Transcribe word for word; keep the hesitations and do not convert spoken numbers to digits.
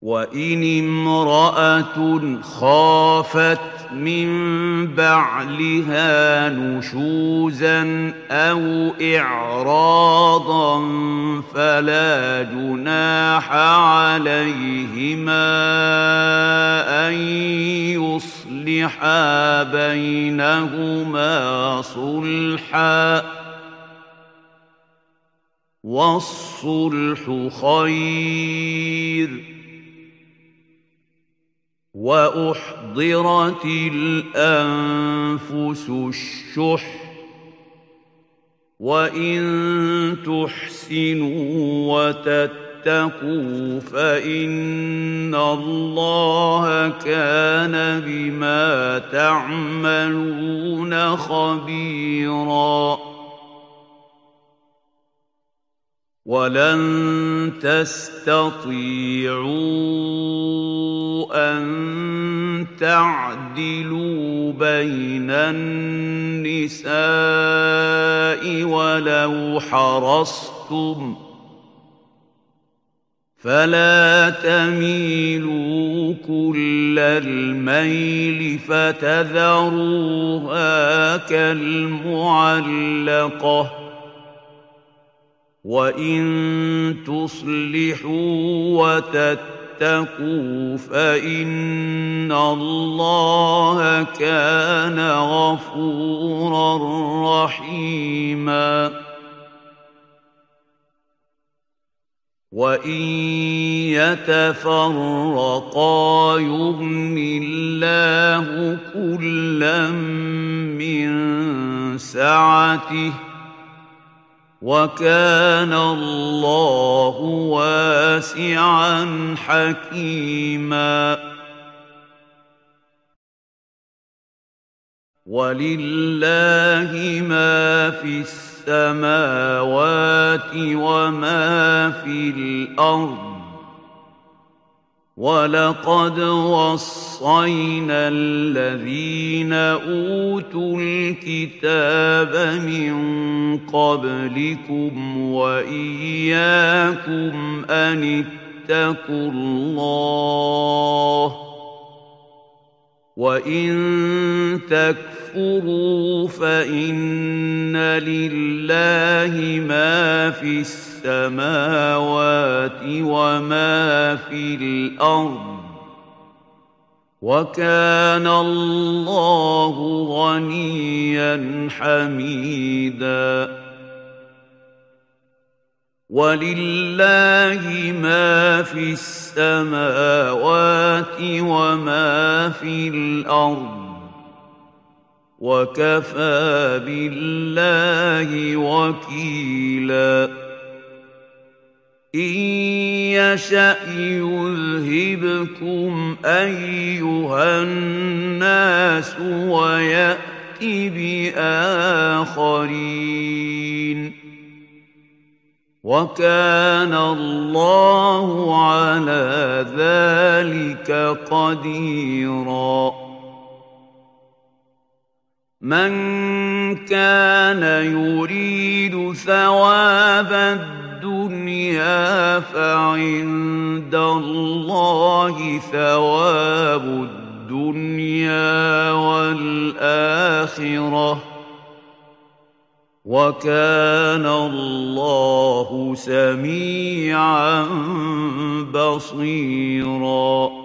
وإن امرأة خافت من بعلها نشوزا أو إعراضا فلا جناح عليهما أن يصلحا بينهما صلحا والصلح خير. وأحضرت الأنفس الشح وإن تحسنوا وتتقوا فإن الله كان بما تعملون خبيرا. ولن تستطيعوا أن تعدلوا بين النساء ولو حرصتم فلا تميلوا كل الميل فتذروها كالمعلقة. وإن تصلحوا وتتقوا فإن الله كان غفورا رحيما. وإن يتفرقا يغن الله كلا من سعته وكان الله واسعا حكيما. ولله ما في السماوات وما في الأرض ولقد وصينا الذين أوتوا الكتاب من قبلكم وإياكم أن اتقوا الله وإن تكفروا فإن لله ما في السماوات وما في الأرض وكان الله غنيا حميدا. ولله ما في السماوات وما في الأرض وكفى بالله وكيلا. إن يشأ يذهبكم أيها الناس ويأت بآخرين وكان الله على ذلك قديرا. من كان يريد ثواب الدنيا فعند الله ثواب الدنيا والآخرة وكان الله سميعا بصيرا.